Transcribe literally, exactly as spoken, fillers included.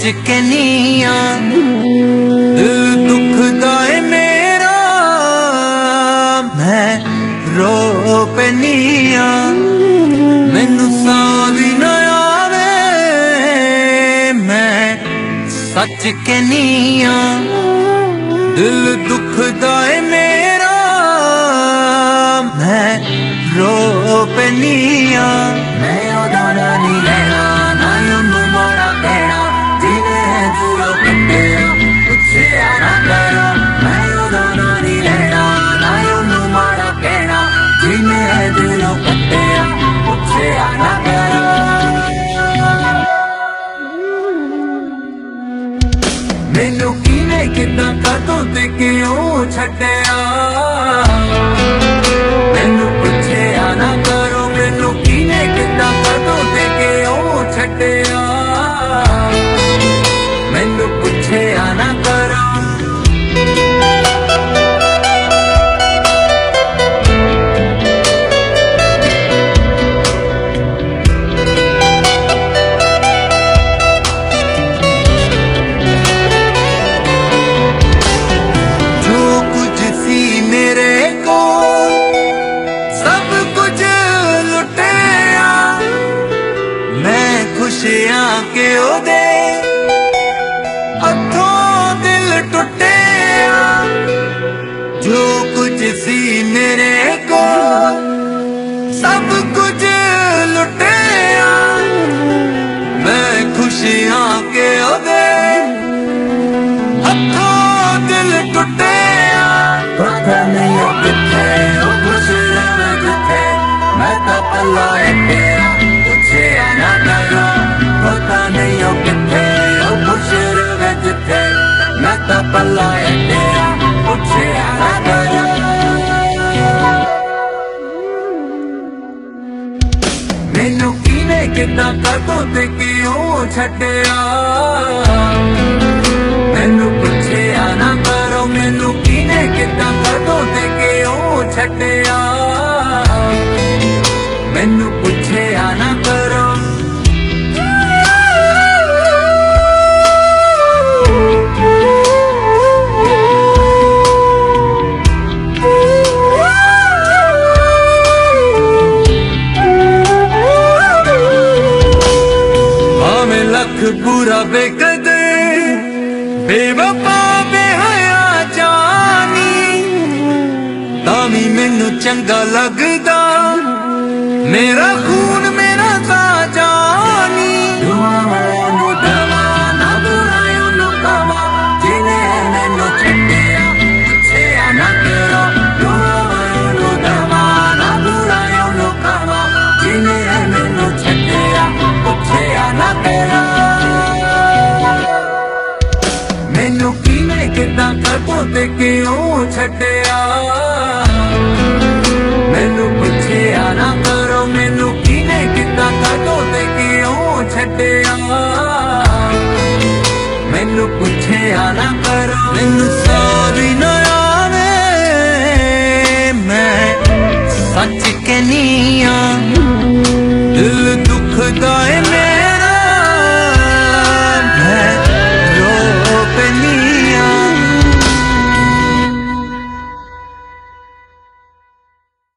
सच कहनिया दिल दुखदा है मेरा, मैं रो पैनिया मैनू साह भी ना आवे, मैं सच कहनिया दिल दुखदा है मेरा, मैं रो पैनिया। मैं ओदा नहीं लेना ना ओनू माड़ा कहना, जिन्हें दूरों कट्टिया पुछया ना करो। मैं ओदा नहीं लेना ना ओनू माड़ा कहना, जिन्हें दूरों कट्टिया पुछया ना करो। मैनू किने किदां कदों ते क्यों छड्डिया, मैनू पुछया ना करो। मैनू किने किदां कदों ते क्यों छड्डिया, मैनू पुछया ना करो। खुशियां के ओदे हथों दिल टुटे, जो कुछ सी मेरे को सब कुछ लुटे। मैं खुशियां के ओदे हथों दिल टुटे, पता नहीं हो किथे ओ खुश रहे जिथे, मैं तो पल्ला तेरा पुछया ना करो। पता नहीं हो किथे ओ खुश रहे जिथे, मैं तो पल्ला तेरा पुछया ना करो। मैनू किने किदां कदों ते क्यों छड्डिया, मैनू पुछया ना करो। मैनू किने किदां कदों ते क्यों छड्डिया, मैनू पुछया ना करो। लख बुरा बेकदे बेवफा बेहया जानी, तामी मैनू चंगा लगदा मेरा खून मेरा सा जानी। दुआवां दवा ना बुराइयों नू कवा, जिन्हें मैनू छड्डिया पुछया ना करो। दुआवां दवा ना बुराइयों नू कवा, जिन्हें मैनू छड्डिया पुछया ना करो। मैनू किने किदां कदों ते क्यों छड्डिया, मैनू पुछया ना करो। मैनू किने किदां कदों ते क्यों छड्डिया, मैनू पुछया ना करो। मैनू साह भी ना आवे, मैं सच कहनिया दिल दुखदा है